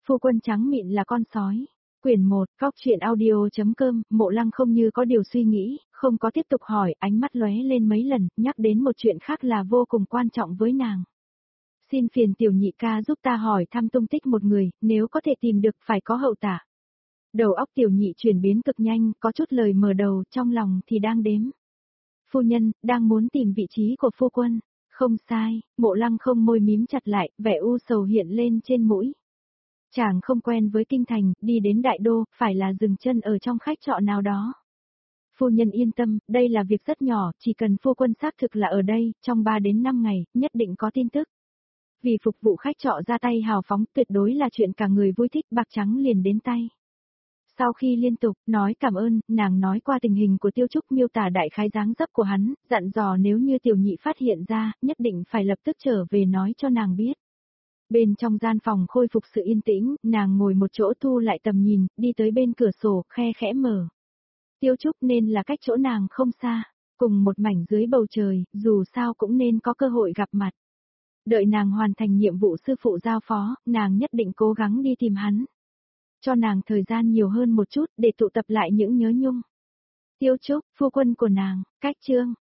Phu quân trắng mịn là con sói. Quyển 1, Góc truyện audio.com, Mộ Lăng không như có điều suy nghĩ, không có tiếp tục hỏi, ánh mắt lóe lên mấy lần, nhắc đến một chuyện khác là vô cùng quan trọng với nàng. Xin phiền tiểu nhị ca giúp ta hỏi thăm tung tích một người, nếu có thể tìm được phải có hậu tả. Đầu óc tiểu nhị chuyển biến cực nhanh, có chút lời mở đầu, trong lòng thì đang đếm. Phu nhân, đang muốn tìm vị trí của phu quân. Không sai, Mộ Lăng không môi mím chặt lại, vẻ u sầu hiện lên trên mũi. Chàng không quen với kinh thành, đi đến đại đô, phải là dừng chân ở trong khách trọ nào đó. Phu nhân yên tâm, đây là việc rất nhỏ, chỉ cần phu quân xác thực là ở đây, trong 3 đến 5 ngày, nhất định có tin tức. Vì phục vụ khách trọ ra tay hào phóng tuyệt đối là chuyện cả người vui thích, bạc trắng liền đến tay. Sau khi liên tục nói cảm ơn, nàng nói qua tình hình của Tiêu Trúc, miêu tả đại khái dáng dấp của hắn, dặn dò nếu như tiểu nhị phát hiện ra, nhất định phải lập tức trở về nói cho nàng biết. Bên trong gian phòng khôi phục sự yên tĩnh, nàng ngồi một chỗ thu lại tầm nhìn, đi tới bên cửa sổ, khe khẽ mở. Tiêu Trúc nên là cách chỗ nàng không xa, cùng một mảnh dưới bầu trời, dù sao cũng nên có cơ hội gặp mặt. Đợi nàng hoàn thành nhiệm vụ sư phụ giao phó, nàng nhất định cố gắng đi tìm hắn. Cho nàng thời gian nhiều hơn một chút để tụ tập lại những nhớ nhung. Tiêu Trúc, phu quân của nàng, cách chương.